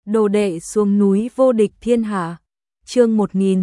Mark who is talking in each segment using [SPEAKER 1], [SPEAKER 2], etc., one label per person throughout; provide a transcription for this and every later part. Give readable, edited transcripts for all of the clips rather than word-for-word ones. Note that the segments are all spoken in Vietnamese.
[SPEAKER 1] Đồ đệ xuống núi vô địch thiên hạ. Chương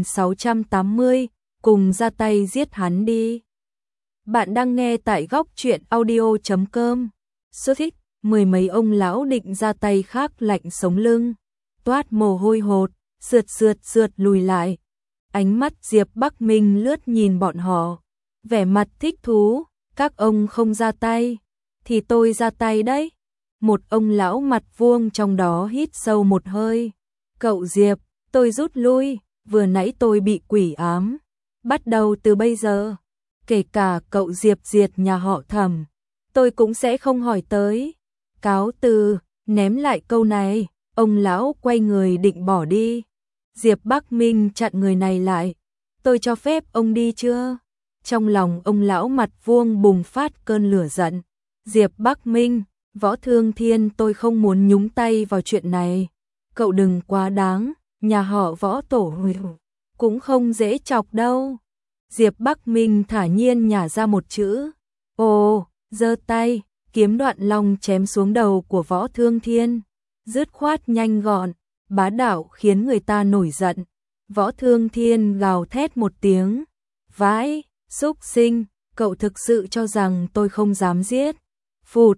[SPEAKER 1] 1680, cùng ra tay giết hắn đi. Bạn đang nghe tại góc truyện audio.com. Số thích, mười mấy ông lão định ra tay khác lạnh sống lưng, toát mồ hôi hột, sượt lùi lại. Ánh mắt Diệp Bắc Minh lướt nhìn bọn họ, vẻ mặt thích thú, các ông không ra tay, thì tôi ra tay đấy. Một ông lão mặt vuông trong đó hít sâu một hơi. Cậu Diệp, tôi rút lui, vừa nãy tôi bị quỷ ám. Bắt đầu từ bây giờ, kể cả cậu Diệp diệt nhà họ Thẩm, tôi cũng sẽ không hỏi tới. Cáo từ, ném lại câu này, ông lão quay người định bỏ đi. Diệp Bắc Minh chặn người này lại. Tôi cho phép ông đi chưa? Trong lòng ông lão mặt vuông bùng phát cơn lửa giận. Diệp Bắc Minh, Võ Thương Thiên, tôi không muốn nhúng tay vào chuyện này. Cậu đừng quá đáng, nhà họ Võ tổ cũng không dễ chọc đâu. Diệp Bắc Minh thả nhiên nhả ra một chữ. Ồ, giơ tay, kiếm Đoạn Long chém xuống đầu của Võ Thương Thiên. Dứt khoát nhanh gọn, bá đạo khiến người ta nổi giận. Võ Thương Thiên gào thét một tiếng. Vãi, xúc sinh, cậu thực sự cho rằng tôi không dám giết. Phụt,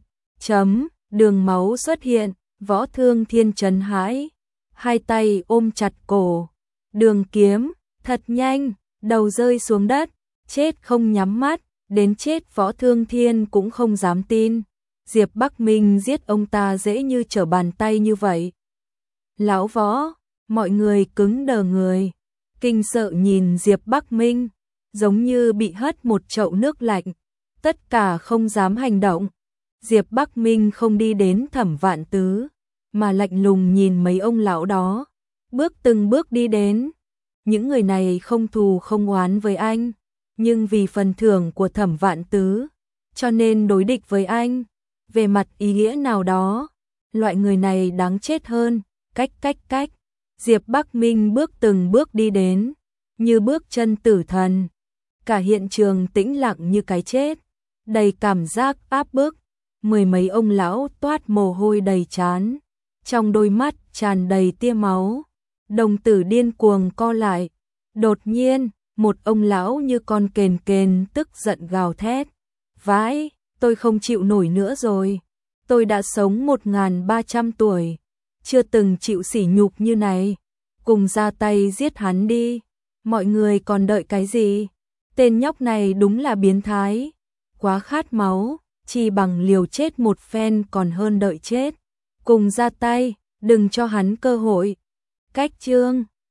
[SPEAKER 1] đường máu xuất hiện, Võ Thương Thiên trấn hãi, hai tay ôm chặt cổ. Đường kiếm, thật nhanh, đầu rơi xuống đất, chết không nhắm mắt, đến chết Võ Thương Thiên cũng không dám tin. Diệp Bắc Minh giết ông ta dễ như trở bàn tay như vậy. Lão Võ, mọi người cứng đờ người, kinh sợ nhìn Diệp Bắc Minh, giống như bị hất một chậu nước lạnh, tất cả không dám hành động. Diệp Bắc Minh không đi đến Thẩm Vạn Tứ, mà lạnh lùng nhìn mấy ông lão đó, từng bước đi đến. Những người này không thù không oán với anh, nhưng vì phần thưởng của Thẩm Vạn Tứ, cho nên đối địch với anh. Về mặt ý nghĩa nào đó, loại người này đáng chết hơn. Cách. Diệp Bắc Minh từng bước đi đến, như bước chân tử thần. Cả hiện trường tĩnh lặng như cái chết, đầy cảm giác áp bức. Mười mấy ông lão toát mồ hôi đầy trán, trong đôi mắt tràn đầy tia máu, đồng tử điên cuồng co lại. Đột nhiên, một ông lão như con kền tức giận gào thét. Vãi, tôi không chịu nổi nữa rồi. Tôi đã sống 1300 tuổi, chưa từng chịu sỉ nhục như này. Cùng ra tay giết hắn đi. Mọi người còn đợi cái gì? Tên nhóc này đúng là biến thái, quá khát máu, chỉ bằng liều chết một phen còn hơn đợi chết. Cùng ra tay, đừng cho hắn cơ hội. Cách chương